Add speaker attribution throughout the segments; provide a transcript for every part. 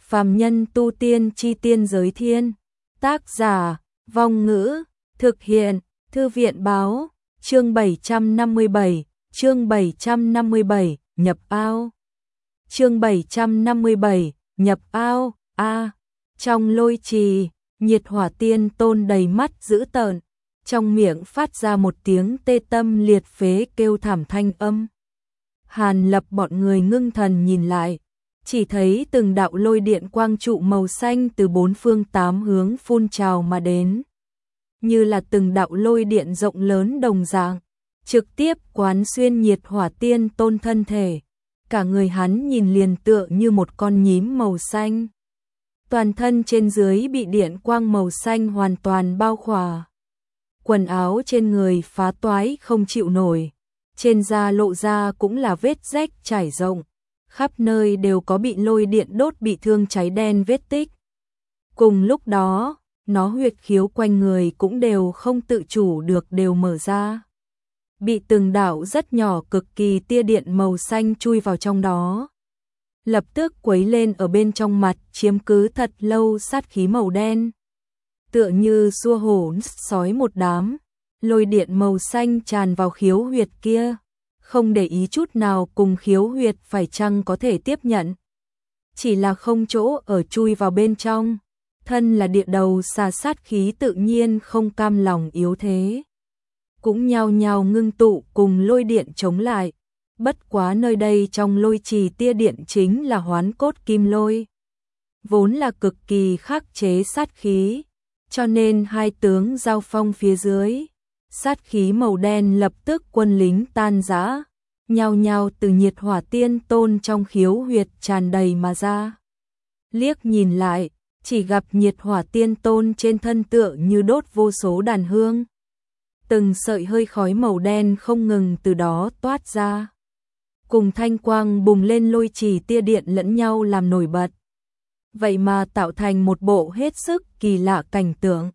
Speaker 1: Phàm nhân tu tiên chi tiên giới thiên. Tác giả, Vong Ngữ, thực hiện, Thư viện báo, chương 757, nhập ao. Chương 757, nhập ao, trong lôi trì, Nhiệt Hỏa Tiên Tôn đầy mắt dữ tợn, trong miệng phát ra một tiếng tê tâm liệt phế kêu thảm thanh âm. Hàn Lập bọn người ngưng thần nhìn lại, chỉ thấy từng đạo lôi điện quang trụ màu xanh từ bốn phương tám hướng phun trào mà đến, như là từng đạo lôi điện rộng lớn đồng dạng, trực tiếp quán xuyên Nhiệt Hỏa Tiên Tôn thân thể. Cả người hắn nhìn liền tựa như một con nhím màu xanh. Toàn thân trên dưới bị điện quang màu xanh hoàn toàn bao khỏa. Quần áo trên người phá toái không chịu nổi, trên da lộ ra cũng là vết rách trải rộng, khắp nơi đều có bị lôi điện đốt bị thương cháy đen vết tích. Cùng lúc đó, nó huyệt khiếu quanh người cũng đều không tự chủ được đều mở ra, bị từng đạo rất nhỏ cực kỳ tia điện màu xanh chui vào trong đó, lập tức quấy lên ở bên trong mặt, chiếm cứ thật lâu sát khí màu đen. Tựa như xua hổ sói một đám, lôi điện màu xanh tràn vào khiếu huyệt kia, không để ý chút nào cùng khiếu huyệt phải chăng có thể tiếp nhận. Chỉ là không chỗ ở chui vào bên trong, thân là địa đầu xà sát khí tự nhiên không cam lòng yếu thế, cũng nhao nhao ngưng tụ cùng lôi điện chống lại. Bất quá nơi đây trong lôi trì tia điện chính là hoán cốt kim lôi, vốn là cực kỳ khắc chế sát khí, cho nên hai tướng giao phong phía dưới, sát khí màu đen lập tức quân lính tan rã, nhao nhao từ Nhiệt Hỏa Tiên Tôn trong khiếu huyệt tràn đầy mà ra. Liếc nhìn lại, chỉ gặp Nhiệt Hỏa Tiên Tôn trên thân tựa như đốt vô số đàn hương. Từng sợi hơi khói màu đen không ngừng từ đó toát ra, cùng thanh quang bùng lên lôi trì tia điện lẫn nhau làm nổi bật. Vậy mà tạo thành một bộ hết sức kỳ lạ cảnh tượng.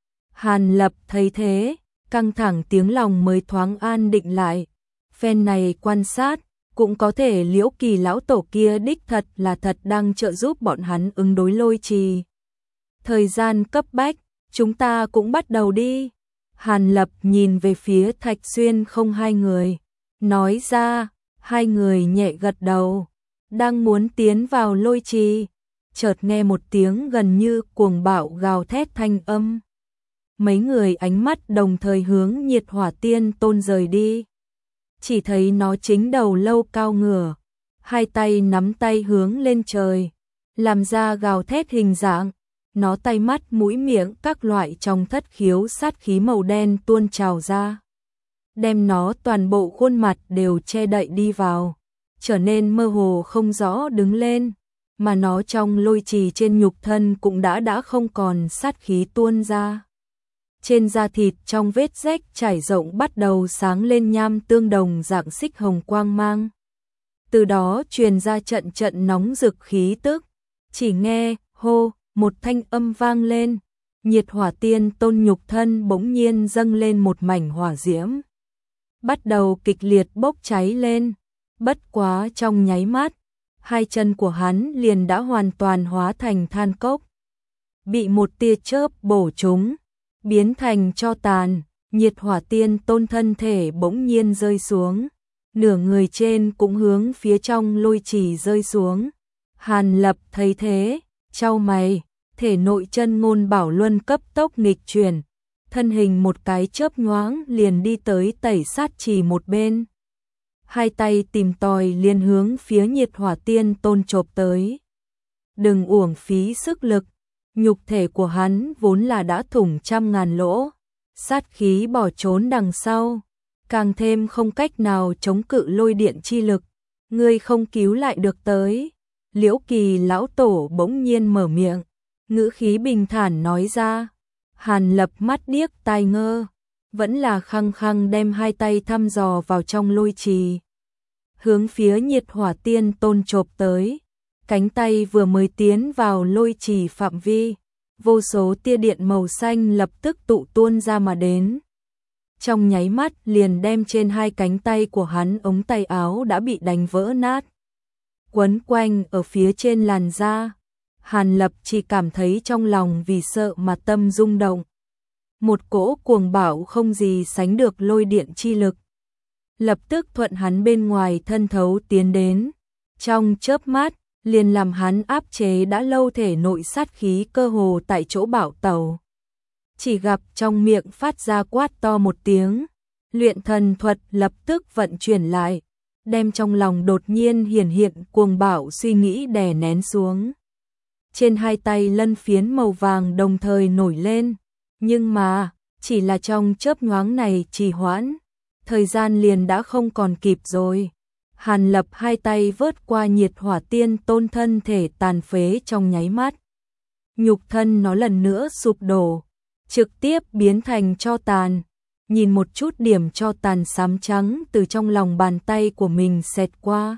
Speaker 1: Hàn Lập thấy thế, căng thẳng tiếng lòng mới thoáng an định lại. Phen này quan sát, cũng có thể Liễu Kỳ lão tổ kia đích thật là thật đang trợ giúp bọn hắn ứng đối lôi trì. Thời gian cấp bách, chúng ta cũng bắt đầu đi. Hàn Lập nhìn về phía Thạch Xuyên không hai người, nói ra. Hai người nhẹ gật đầu, đang muốn tiến vào lôi trì, chợt nghe một tiếng gần như cuồng bạo gào thét thanh âm. Mấy người ánh mắt đồng thời hướng Nhiệt Hỏa Tiên Tôn rời đi. Chỉ thấy nó chính đầu lâu cao ngửa, hai tay nắm tay hướng lên trời, làm ra gào thét hình dạng. Nó tay mắt mũi miệng các loại trong thất khiếu sát khí màu đen tuôn trào ra, đem nó toàn bộ khuôn mặt đều che đậy đi vào, trở nên mơ hồ không rõ đứng lên, mà nó trong lôi trì trên nhục thân cũng đã không còn sát khí tuôn ra. Trên da thịt trong vết rách trải rộng bắt đầu sáng lên nham tương đồng dạng xích hồng quang mang. Từ đó truyền ra trận trận nóng rực khí tức, chỉ nghe hô một thanh âm vang lên, Nhiệt Hỏa Tiên Tôn nhục thân bỗng nhiên dâng lên một mảnh hỏa diễm, bắt đầu kịch liệt bốc cháy lên. Bất quá trong nháy mắt, hai chân của hắn liền đã hoàn toàn hóa thành than cốc, bị một tia chớp bổ trúng, biến thành tro tàn. Nhiệt Hỏa Tiên Tôn thân thể bỗng nhiên rơi xuống, nửa người trên cũng hướng phía trong lôi trì rơi xuống. Hàn Lập thấy thế, chau mày, thể nội chân ngôn bảo luân cấp tốc nghịch chuyển, thân hình một cái chớp nhoáng liền đi tới tẩy sát trì một bên. Hai tay tìm tòi liền hướng phía Nhiệt Hỏa Tiên Tôn chộp tới. Đừng uổng phí sức lực, nhục thể của hắn vốn là đã thủng trăm ngàn lỗ, sát khí bỏ trốn đằng sau, càng thêm không cách nào chống cự lôi điện chi lực. Ngươi không cứu lại được tới. Liễu Kỳ lão tổ bỗng nhiên mở miệng, ngữ khí bình thản nói ra. Hàn Lập mắt điếc tai ngơ, vẫn là khăng khăng đem hai tay thăm dò vào trong lôi trì, hướng phía Nhiệt Hỏa Tiên Tôn chộp tới. Cánh tay vừa mới tiến vào lôi trì phạm vi, vô số tia điện màu xanh lập tức tụ tuôn ra mà đến. Trong nháy mắt liền đem trên hai cánh tay của hắn ống tay áo đã bị đánh vỡ nát, quấn quanh ở phía trên làn da. Hàn Lập chỉ cảm thấy trong lòng vì sợ mà tâm rung động. Một cỗ cuồng bạo không gì sánh được lôi điện chi lực. Lập tức thuận hắn bên ngoài thân thấu tiến đến. Trong chớp mắt, liền làm hắn áp chế đã lâu thể nội sát khí cơ hồ tại chỗ bạo tẩu. Chỉ gặp trong miệng phát ra quát to một tiếng. Luyện thần thuật lập tức vận chuyển lại. Đem trong lòng đột nhiên hiển hiện cuồng bạo suy nghĩ đè nén xuống. Trên hai tay lân phiến màu vàng đồng thời nổi lên. Nhưng mà, chỉ là trong chớp nhoáng này trì hoãn. Thời gian liền đã không còn kịp rồi. Hàn Lập hai tay vớt qua nhiệt hỏa tiên tôn thân thể tàn phế trong nháy mắt. Nhục thân nó lần nữa sụp đổ, trực tiếp biến thành tro tàn. Nhìn một chút điểm tro tàn xám trắng từ trong lòng bàn tay của mình xẹt qua.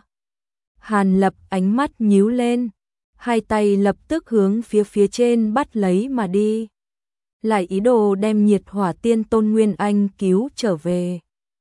Speaker 1: Hàn Lập ánh mắt nhíu lên, hai tay lập tức hướng phía trên bắt lấy mà đi. Lại ý đồ đem nhiệt hỏa tiên tôn Nguyên Anh cứu trở về.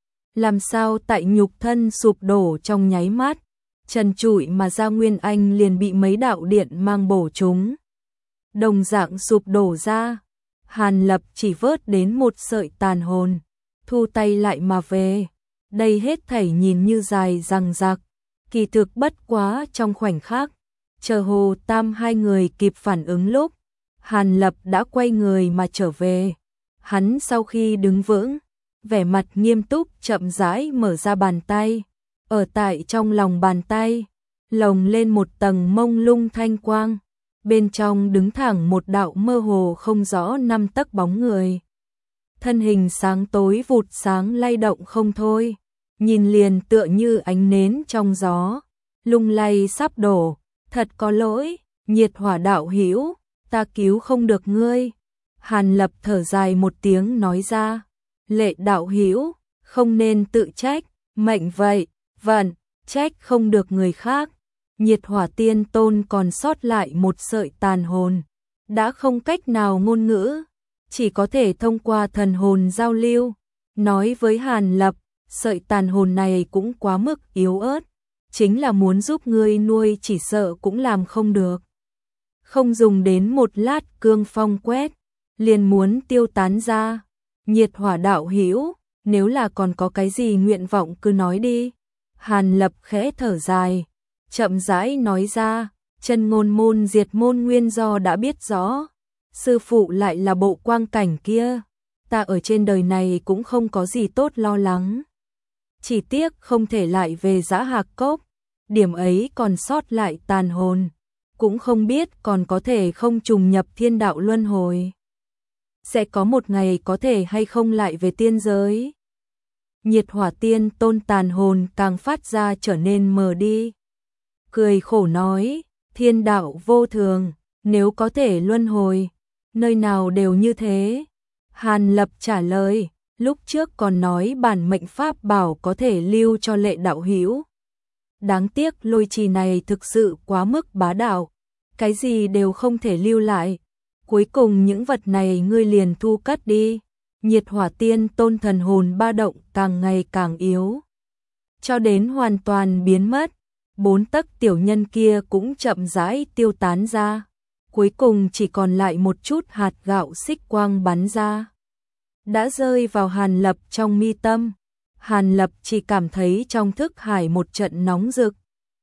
Speaker 1: Làm sao tại nhục thân sụp đổ trong nháy mắt, trần trụi mà ra Nguyên Anh liền bị mấy đạo điện mang bổ chúng. Đồng dạng sụp đổ ra, Hàn Lập chỉ vớt đến một sợi tàn hồn, thu tay lại mà về. Đây hết thảy nhìn như dài dằng dặc, kỳ thực bất quá trong khoảnh khắc. Chờ Hồ Tam hai người kịp phản ứng lúc, Hàn Lập đã quay người mà trở về. Hắn sau khi đứng vững, vẻ mặt nghiêm túc chậm rãi mở ra bàn tay. Ở tại trong lòng bàn tay, lồng lên một tầng mông lung thanh quang. Bên trong đứng thẳng một đạo mơ hồ không rõ 5 tấc bóng người. Thân hình sáng tối vụt sáng lay động không thôi, nhìn liền tựa như ánh nến trong gió, lung lay sắp đổ. Thật có lỗi, nhiệt hỏa đạo hữu, ta cứu không được ngươi. Hàn Lập thở dài một tiếng nói ra, Lệ đạo hữu, không nên tự trách, mệnh vậy, vận, trách không được người khác. Nhiệt hỏa tiên tôn còn sót lại một sợi tàn hồn, đã không cách nào ngôn ngữ, chỉ có thể thông qua thần hồn giao lưu. Nói với Hàn Lập, sợi tàn hồn này cũng quá mức yếu ớt, chính là muốn giúp ngươi nuôi chỉ sợ cũng làm không được. Không dùng đến một lát cương phong quét, liền muốn tiêu tán ra. Nhiệt hỏa đạo hữu, nếu là còn có cái gì nguyện vọng cứ nói đi. Hàn Lập khẽ thở dài, chậm rãi nói ra, chân ngôn môn diệt môn nguyên do đã biết rõ. Sư phụ lại là bộ quang cảnh kia, ta ở trên đời này cũng không có gì tốt lo lắng. Chỉ tiếc không thể lại về Dã Hạc Cốc, điểm ấy còn sót lại tàn hồn, cũng không biết còn có thể không trùng nhập thiên đạo luân hồi. Sẽ có một ngày có thể hay không lại về tiên giới. Nhiệt hỏa tiên tôn tàn hồn càng phát ra trở nên mờ đi. Cười khổ nói, thiên đạo vô thường, nếu có thể luân hồi, nơi nào đều như thế. Hàn Lập trả lời, lúc trước còn nói bản mệnh pháp bảo có thể lưu cho Lệ đạo hữu. Đáng tiếc lôi trì này thực sự quá mức bá đạo, cái gì đều không thể lưu lại. Cuối cùng những vật này ngươi liền thu cất đi. Nhiệt hỏa tiên tôn thần hồn ba động càng ngày càng yếu, cho đến hoàn toàn biến mất. 4 tấc tiểu nhân kia cũng chậm rãi tiêu tán ra, cuối cùng chỉ còn lại một chút hạt gạo xích quang bắn ra, đã rơi vào Hàn Lập trong mi tâm. Hàn Lập chỉ cảm thấy trong thức hải một trận nóng rực.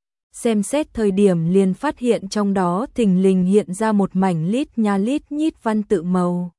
Speaker 1: Xem xét thời điểm liền phát hiện trong đó thình lình hiện ra một mảnh lít nha lít nhít văn tự màu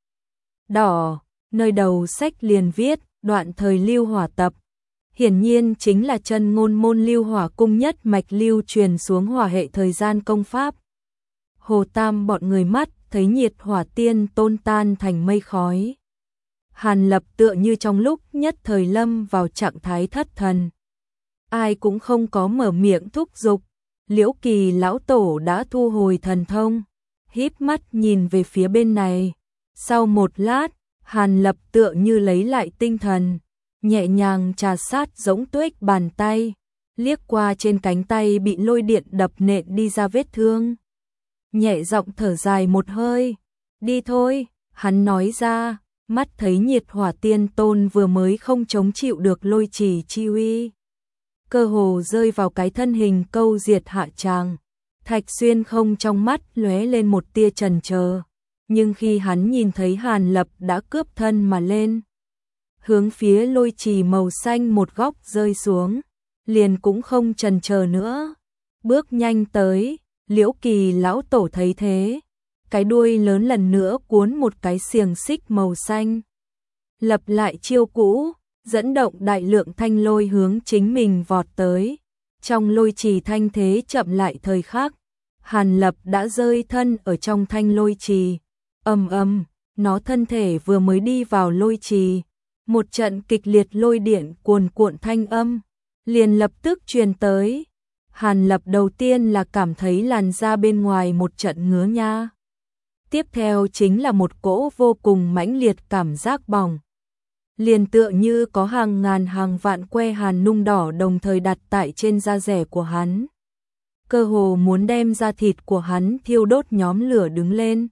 Speaker 1: đỏ, nơi đầu sách liền viết đoạn thời lưu hỏa tập. Hiển nhiên chính là chân ngôn môn lưu hỏa cung nhất mạch lưu truyền xuống hỏa hệ thời gian công pháp. Hồ Tam bọn người mắt thấy nhiệt hỏa tiên tôn tan thành mây khói. Hàn Lập tựa như trong lúc nhất thời lâm vào trạng thái thất thần. Ai cũng không có mở miệng thúc giục. Liễu Kỳ lão tổ đã thu hồi thần thông, híp mắt nhìn về phía bên này. Sau một lát, Hàn Lập tựa như lấy lại tinh thần, nhẹ nhàng trà sát giống tuếch bàn tay, liếc qua trên cánh tay bị lôi điện đập nện đi ra vết thương. Nhẹ giọng thở dài một hơi, đi thôi, hắn nói ra, mắt thấy nhiệt hỏa tiên tôn vừa mới không chống chịu được lôi trì chi uy, cơ hồ rơi vào cái thân hình câu diệt hạ tràng. Thạch Xuyên không trong mắt lóe lên một tia chần chờ, nhưng khi hắn nhìn thấy Hàn Lập đã cướp thân mà lên, hướng phía lôi trì màu xanh một góc rơi xuống, liền cũng không chần chờ nữa, bước nhanh tới. Liễu Kỳ lão tổ thấy thế, cái đuôi lớn lần nữa cuốn một cái xiềng xích màu xanh, lập lại chiêu cũ, dẫn động đại lượng thanh lôi hướng chính mình vọt tới. Trong lôi trì thanh thế chậm lại thời khắc, Hàn Lập đã rơi thân ở trong thanh lôi trì. Ầm ầm, nó thân thể vừa mới đi vào lôi trì, một trận kịch liệt lôi điện cuồn cuộn thanh âm liền lập tức truyền tới. Hàn Lập đầu tiên là cảm thấy làn da bên ngoài một trận ngứa nha. Tiếp theo chính là một cỗ vô cùng mãnh liệt cảm giác bỏng. Liền tựa như có hàng ngàn hàng vạn que hàn nung đỏ đồng thời đặt tại trên da rẻ của hắn. Cơ hồ muốn đem da thịt của hắn thiêu đốt nhóm lửa đứng lên.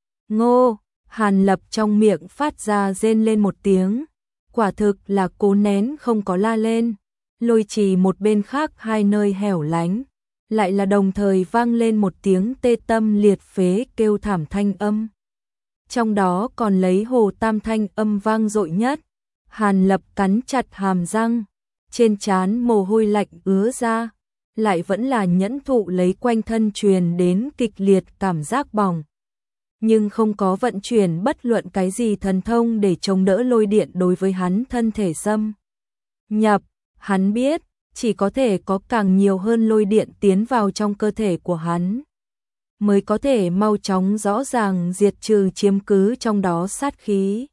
Speaker 1: Ngô, Hàn Lập trong miệng phát ra rên lên một tiếng. Quả thực là cố nén không có la lên. Lôi trì một bên khác hai nơi hẻo lánh, lại là đồng thời vang lên một tiếng tê tâm liệt phế kêu thảm thanh âm. Trong đó còn lấy Hồ Tam thanh âm vang dội nhất. Hàn Lập cắn chặt hàm răng, trên trán mồ hôi lạnh ứa ra, lại vẫn là nhẫn thụ lấy quanh thân truyền đến kịch liệt cảm giác bỏng. Nhưng không có vận chuyển bất luận cái gì thần thông để chống đỡ lôi điện đối với hắn thân thể xâm nhập. Hắn biết, chỉ có thể có càng nhiều hơn lôi điện tiến vào trong cơ thể của hắn, mới có thể mau chóng rõ ràng diệt trừ chiếm cứ trong đó sát khí.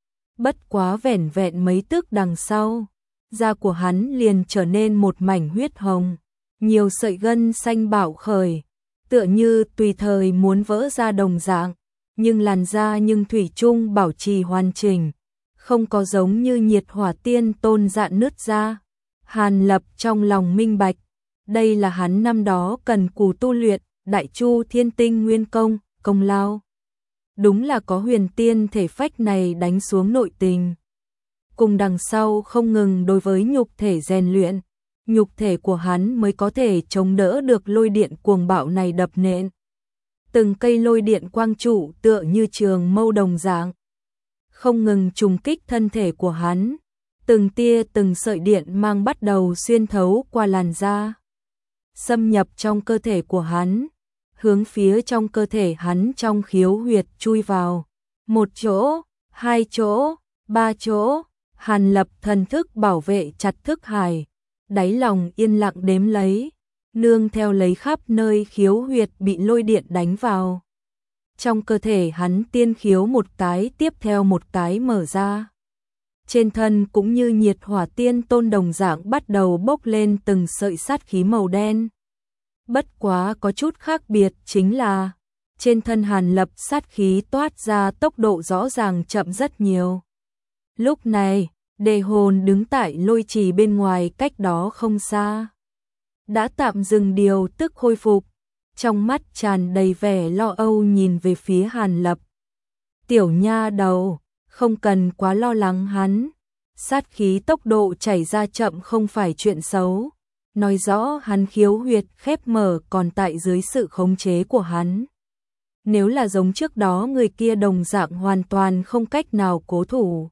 Speaker 1: Bất quá vẻn vẹn mấy tức đằng sau, da của hắn liền trở nên một mảnh huyết hồng, nhiều sợi gân xanh bạo khởi, tựa như tùy thời muốn vỡ ra đồng dạng, nhưng làn da nhưng thủy chung bảo trì hoàn chỉnh, không có giống như nhiệt hỏa tiên tôn dạn nứt ra. Hàn Lập trong lòng minh bạch, đây là hắn năm đó cần cù tu luyện Đại Chu Thiên Tinh Nguyên Công, công lao. Đúng là có huyền tiên thể phách này đánh xuống nội tình. Cùng đằng sau không ngừng đối với nhục thể rèn luyện, nhục thể của hắn mới có thể chống đỡ được lôi điện cuồng bạo này đập nện. Từng cây lôi điện quang trụ tựa như trường mâu đồng dạng, không ngừng trùng kích thân thể của hắn. Từng tia từng sợi điện mang bắt đầu xuyên thấu qua làn da, xâm nhập trong cơ thể của hắn, hướng phía trong cơ thể hắn trong khiếu huyệt chui vào. Một chỗ, hai chỗ, ba chỗ, Hàn Lập thần thức bảo vệ chặt thức hải, đáy lòng yên lặng đếm lấy, nương theo lấy khắp nơi khiếu huyệt bị lôi điện đánh vào. Trong cơ thể hắn tiên khiếu một cái tiếp theo một cái mở ra. Trên thân cũng như nhiệt hỏa tiên tôn đồng dạng bắt đầu bốc lên từng sợi sát khí màu đen. Bất quá có chút khác biệt chính là, trên thân Hàn Lập sát khí toát ra tốc độ rõ ràng chậm rất nhiều. Lúc này, Đề Hồn đứng tại lôi trì bên ngoài cách đó không xa, đã tạm dừng điều tức khôi phục, trong mắt tràn đầy vẻ lo âu nhìn về phía Hàn Lập. Tiểu nha đầu, không cần quá lo lắng hắn. Sát khí tốc độ chảy ra chậm không phải chuyện xấu, nói rõ hắn khiếu huyệt khép mở còn tại dưới sự khống chế của hắn. Nếu là giống trước đó người kia đồng dạng hoàn toàn không cách nào cố thủ,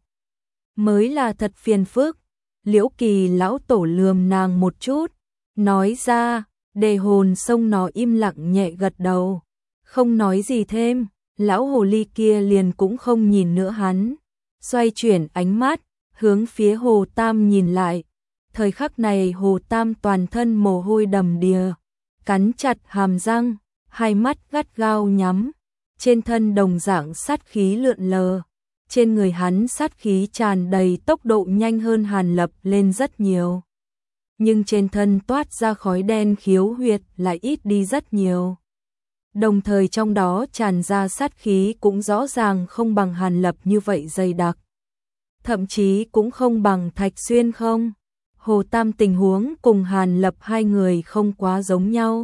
Speaker 1: mới là thật phiền phức. Liễu Kỳ lão tổ lườm nàng một chút, nói ra. Đề Hồn xông nó im lặng nhẹ gật đầu, không nói gì thêm. Lão hồ ly kia liền cũng không nhìn nữa hắn, xoay chuyển ánh mắt, hướng phía Hồ Tam nhìn lại. Thời khắc này Hồ Tam toàn thân mồ hôi đầm đìa, cắn chặt hàm răng, hai mắt gắt gao nhắm, trên thân đồng dạng sát khí lượn lờ. Trên người hắn sát khí tràn đầy, tốc độ nhanh hơn Hàn Lập lên rất nhiều. Nhưng trên thân toát ra khói đen khiếu huyệt lại ít đi rất nhiều. Đồng thời trong đó tràn ra sát khí cũng rõ ràng không bằng Hàn Lập như vậy dày đặc. Thậm chí cũng không bằng Thạch Xuyên không. Hồ Tam tình huống cùng Hàn Lập hai người không quá giống nhau.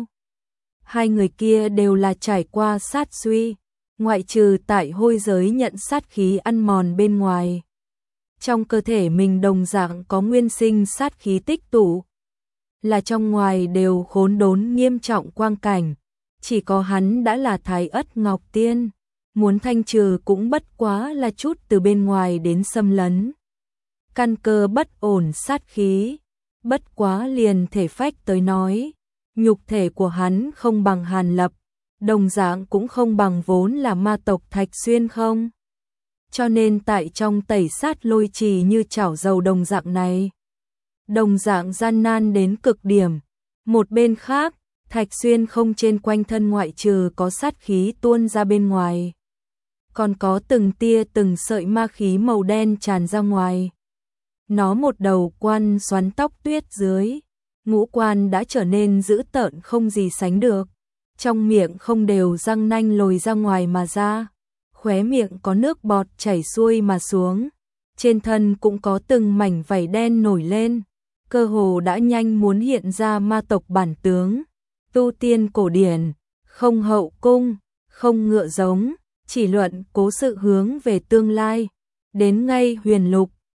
Speaker 1: Hai người kia đều là trải qua sát suy, ngoại trừ tại hôi giới nhận sát khí ăn mòn bên ngoài. Trong cơ thể mình đồng dạng có nguyên sinh sát khí tích tụ, là trong ngoài đều khốn đốn nghiêm trọng quang cảnh. chỉ có hắn đã là Thái Ất Ngọc Tiên, muốn thanh trừ cũng bất quá là chút từ bên ngoài đến xâm lấn. Căn cơ bất ổn sát khí, bất quá liền thể phách tới nói, nhục thể của hắn không bằng Hàn Lập, đồng dạng cũng không bằng vốn là ma tộc Thạch Xuyên không. Cho nên tại trong tẩy sát lôi trì như chảo dầu đồng dạng này, đồng dạng gian nan đến cực điểm. Một bên khác, Thạch Xuyên không trên quanh thân ngoại trừ có sát khí tuôn ra bên ngoài, còn có từng tia từng sợi ma khí màu đen tràn ra ngoài. Nó một đầu quan xoắn tóc tuyết dưới, ngũ quan đã trở nên dữ tợn không gì sánh được, trong miệng không đều răng nanh lồi ra ngoài mà ra, khóe miệng có nước bọt chảy xuôi mà xuống, trên thân cũng có từng mảnh vảy đen nổi lên, cơ hồ đã nhanh muốn hiện ra ma tộc bản tướng. Tu tiên cổ điển, không hậu cung, không ngựa giống, chỉ luận cố sự hướng về tương lai, đến ngay huyền lục,